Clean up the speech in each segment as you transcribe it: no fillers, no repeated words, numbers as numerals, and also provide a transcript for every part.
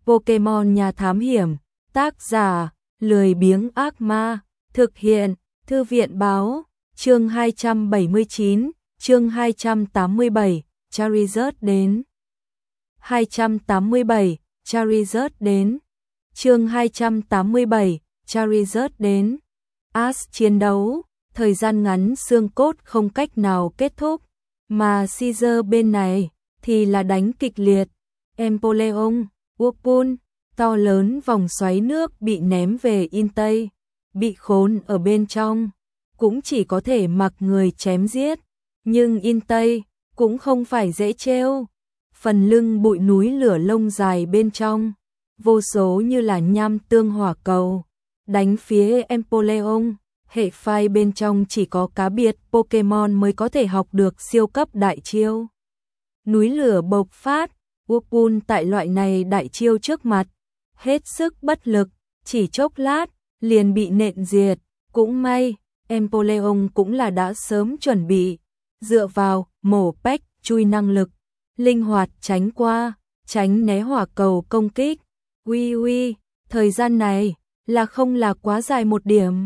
Pokemon nhà thám hiểm, tác giả, lười biếng ác ma, thực hiện, thư viện báo, chương 279, chương 287, Charizard đến. 287, Charizard đến. Chương 287, Charizard đến. As chiến đấu, thời gian ngắn xương cốt không cách nào kết thúc, mà Caesar bên này thì là đánh kịch liệt. Empoleon, Whirlpool, to lớn vòng xoáy nước bị ném về Intây, bị khốn ở bên trong, cũng chỉ có thể mặc người chém giết, nhưng Intây cũng không phải dễ trêu. Phần lưng bụi núi lửa lông dài bên trong, vô số như là nham tương hỏa cầu, đánh phía Empoleon. Hệ phai bên trong chỉ có cá biệt Pokemon mới có thể học được siêu cấp đại chiêu. Núi lửa bộc phát, Whirlpool tại loại này đại chiêu trước mặt, hết sức bất lực, chỉ chốc lát, liền bị nện diệt. Cũng may, Empoleon cũng là đã sớm chuẩn bị, dựa vào mổ pách chui năng lực, linh hoạt tránh qua, tránh né hỏa cầu công kích. Uy, thời gian này là không là quá dài một điểm.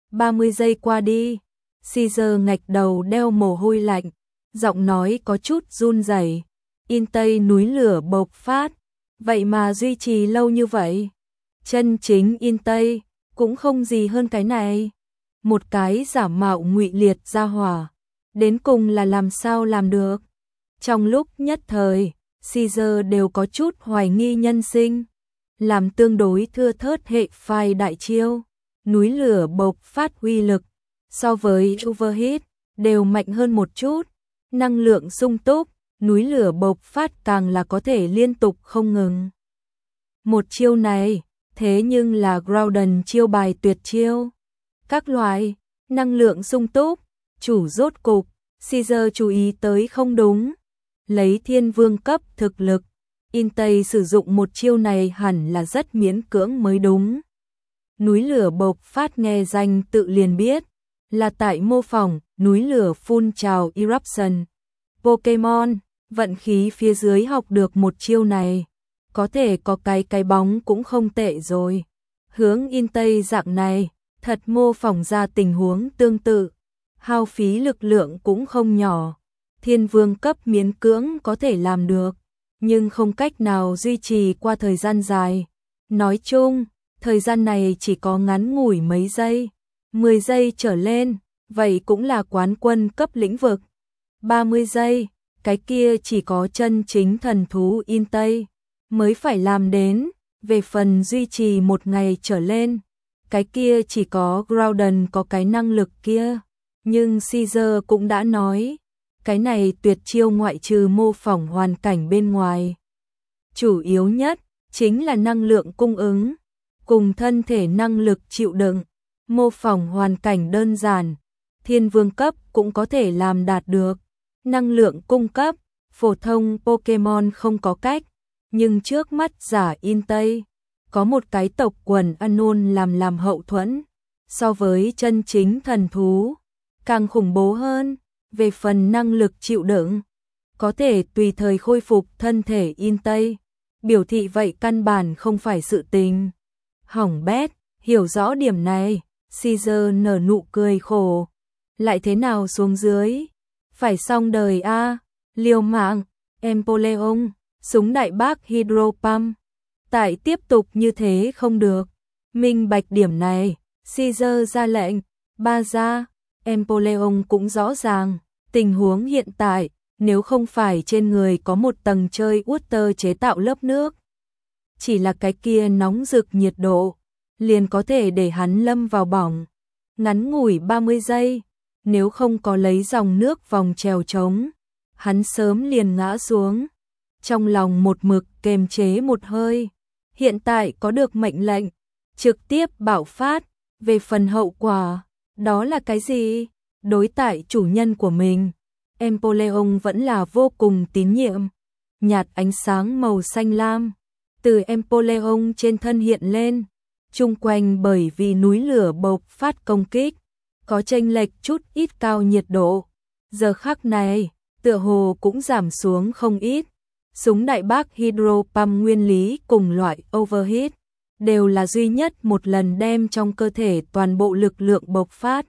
30 giây qua đi, Caesar ngạch đầu đeo mồ hôi lạnh, giọng nói có chút run rẩy. Intây núi lửa bộc phát, vậy mà duy trì lâu như vậy. Chân chính Intây cũng không gì hơn cái này. Một cái giả mạo ngụy liệt ra hỏa, đến cùng là làm sao làm được. Trong lúc nhất thời, Caesar đều có chút hoài nghi nhân sinh, làm tương đối thưa thớt hệ phai đại chiêu. Núi lửa bộc phát uy lực, so với Overheat, đều mạnh hơn một chút. Năng lượng sung túc, núi lửa bộc phát càng là có thể liên tục không ngừng. Một chiêu này, thế nhưng là Groudon chiêu bài tuyệt chiêu. Các loại, năng lượng sung túc, chủ rốt cục, Caesar chú ý tới không đúng. Lấy thiên vương cấp thực lực, Intây sử dụng một chiêu này hẳn là rất miễn cưỡng mới đúng. Núi lửa bộc phát nghe danh tự liền biết, là tại mô phỏng núi lửa phun trào Eruption. Pokemon, vận khí phía dưới học được một chiêu này, có thể có cái bóng cũng không tệ rồi. Hướng Intây dạng này, thật mô phỏng ra tình huống tương tự, hao phí lực lượng cũng không nhỏ. Thiên vương cấp miễn cưỡng có thể làm được, nhưng không cách nào duy trì qua thời gian dài. Nói chung, thời gian này chỉ có ngắn ngủi mấy giây, 10 giây trở lên, vậy cũng là quán quân cấp lĩnh vực. 30 giây, cái kia chỉ có chân chính thần thú Intây mới phải làm đến. Về phần duy trì một ngày trở lên, cái kia chỉ có Groudon có cái năng lực kia. Nhưng Caesar cũng đã nói, cái này tuyệt chiêu ngoại trừ mô phỏng hoàn cảnh bên ngoài, chủ yếu nhất chính là năng lượng cung ứng cùng thân thể năng lực chịu đựng. Mô phỏng hoàn cảnh đơn giản, thiên vương cấp cũng có thể làm đạt được. Năng lượng cung cấp, phổ thông Pokemon không có cách, nhưng trước mắt giả Intây có một cái tộc quần Unknown làm hậu thuẫn, so với chân chính thần thú càng khủng bố hơn. Về phần năng lực chịu đựng, có thể tùy thời khôi phục thân thể Intây, biểu thị vậy căn bản không phải sự tình. Hỏng bét, hiểu rõ điểm này, Caesar nở nụ cười khổ. Lại thế nào xuống dưới? Phải xong đời a, liều mạng. Empoleon, súng đại bác Hydro Pump. Tại tiếp tục như thế không được. Minh bạch điểm này, Caesar ra lệnh, ba ra. Empoleon cũng rõ ràng, tình huống hiện tại, nếu không phải trên người có một tầng chơi Water chế tạo lớp nước, chỉ là cái kia nóng rực nhiệt độ, liền có thể để hắn lâm vào bỏng. Ngắn ngủi 30 giây, nếu không có lấy dòng nước vòng trèo trống, hắn sớm liền ngã xuống. Trong lòng một mực kềm chế một hơi, hiện tại có được mệnh lệnh, trực tiếp bạo phát. Về phần hậu quả, đó là cái gì? Đối tại chủ nhân của mình, Empoleon vẫn là vô cùng tín nhiệm. Nhạt ánh sáng màu xanh lam từ Empoleon trên thân hiện lên, chung quanh bởi vì núi lửa bộc phát công kích, có chênh lệch chút ít cao nhiệt độ. Giờ khắc này, tựa hồ cũng giảm xuống không ít. Súng đại bác hydro pump nguyên lý cùng loại overheat, đều là duy nhất một lần đem trong cơ thể toàn bộ lực lượng bộc phát.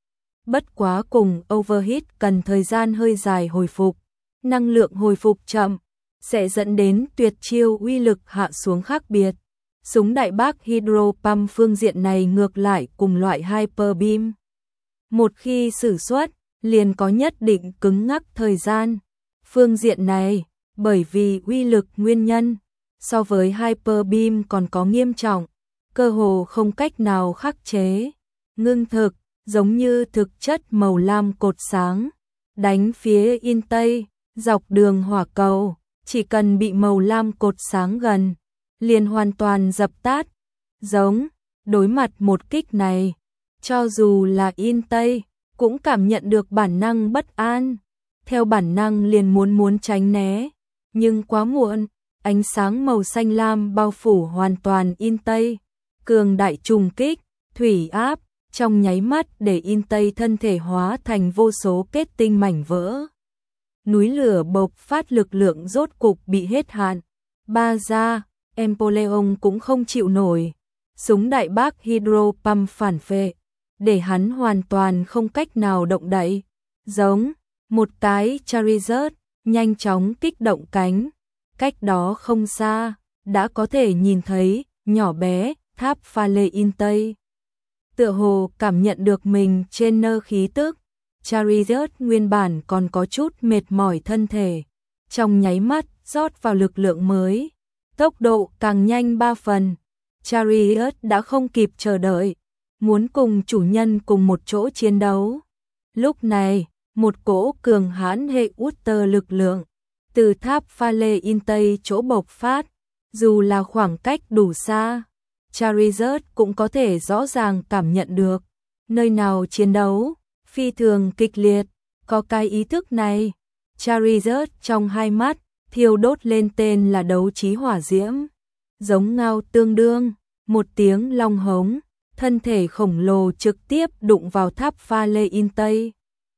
Bất quá cùng overheat cần thời gian hơi dài hồi phục, năng lượng hồi phục chậm, sẽ dẫn đến tuyệt chiêu uy lực hạ xuống khác biệt. Súng đại bác hydro pump phương diện này ngược lại cùng loại hyper beam. Một khi sử xuất, liền có nhất định cứng ngắc thời gian. Phương diện này, bởi vì uy lực nguyên nhân, so với hyper beam còn có nghiêm trọng, cơ hồ không cách nào khắc chế. Ngưng thực, giống như thực chất màu lam cột sáng, đánh phía in tây, dọc đường hỏa cầu, chỉ cần bị màu lam cột sáng gần, liền hoàn toàn dập tắt. Giống, đối mặt một kích này, cho dù là in tây, cũng cảm nhận được bản năng bất an, theo bản năng liền muốn tránh né, nhưng quá muộn, ánh sáng màu xanh lam bao phủ hoàn toàn in tây, cường đại trùng kích, thủy áp, trong nháy mắt để in tây thân thể hóa thành vô số kết tinh mảnh vỡ. Núi lửa bộc phát lực lượng rốt cục bị hết hạn. Ba ra, Empoleon cũng không chịu nổi. Súng đại bác hydro pump phản phệ, để hắn hoàn toàn không cách nào động đậy. Giống, một cái Charizard, nhanh chóng kích động cánh. Cách đó không xa, đã có thể nhìn thấy, nhỏ bé, tháp pha lê in tây. Tựa hồ cảm nhận được mình trên nơ khí tức. Charizard nguyên bản còn có chút mệt mỏi thân thể, trong nháy mắt rót vào lực lượng mới, tốc độ càng nhanh 3 phần. Charizard đã không kịp chờ đợi, muốn cùng chủ nhân cùng một chỗ chiến đấu. Lúc này, một cỗ cường hãn hệ Utter lực lượng từ tháp pha lê in tây chỗ bộc phát, dù là khoảng cách đủ xa, Charizard cũng có thể rõ ràng cảm nhận được. Nơi nào chiến đấu phi thường kịch liệt, có cái ý thức này, Charizard trong hai mắt thiêu đốt lên tên là đấu trí hỏa diễm, giống ngao tương đương, một tiếng long hống, thân thể khổng lồ trực tiếp đụng vào tháp pha lê in tây.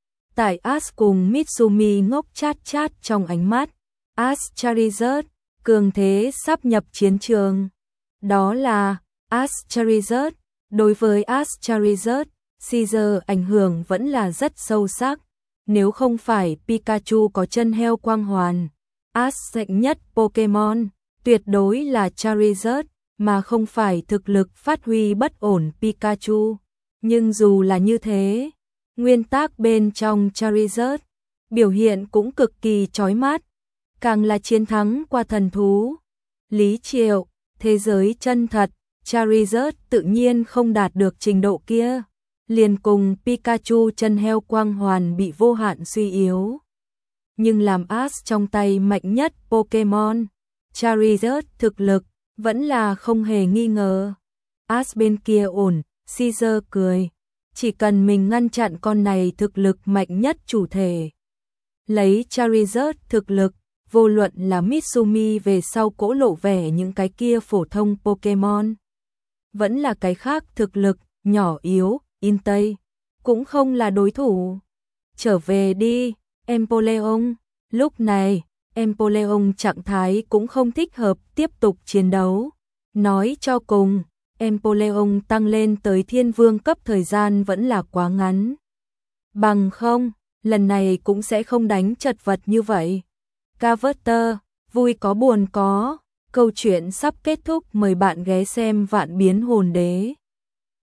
Tại Ash cùng Mitsumi ngốc chát chát trong ánh mắt, Ash Charizard, cường thế sắp nhập chiến trường. Đó là Ash Charizard, đối với Ash Charizard, Caesar ảnh hưởng vẫn là rất sâu sắc. Nếu không phải Pikachu có chân heo quang hoàn, Ash mạnh nhất Pokemon, tuyệt đối là Charizard, mà không phải thực lực phát huy bất ổn Pikachu. Nhưng dù là như thế, nguyên tắc bên trong Charizard, biểu hiện cũng cực kỳ chói mắt, càng là chiến thắng qua thần thú. Lý Triệu, thế giới chân thật, Charizard tự nhiên không đạt được trình độ kia. Liền cùng Pikachu chân heo quang hoàn bị vô hạn suy yếu. Nhưng làm Ash trong tay mạnh nhất Pokemon, Charizard thực lực vẫn là không hề nghi ngờ. Ash bên kia ổn, Caesar cười. Chỉ cần mình ngăn chặn con này thực lực mạnh nhất chủ thể. Lấy Charizard thực lực, vô luận là Mitsumi về sau cỗ lộ vẻ những cái kia phổ thông Pokemon. Vẫn là cái khác thực lực, nhỏ yếu. In tây, cũng không là đối thủ. Trở về đi, Empoleon. Lúc này, Empoleon trạng thái cũng không thích hợp tiếp tục chiến đấu. Nói cho cùng, Empoleon tăng lên tới thiên vương cấp thời gian vẫn là quá ngắn. Bằng không, lần này cũng sẽ không đánh chật vật như vậy. Carver, vui có buồn có. Câu chuyện sắp kết thúc, mời bạn ghé xem Vạn Biến Hồn Đế.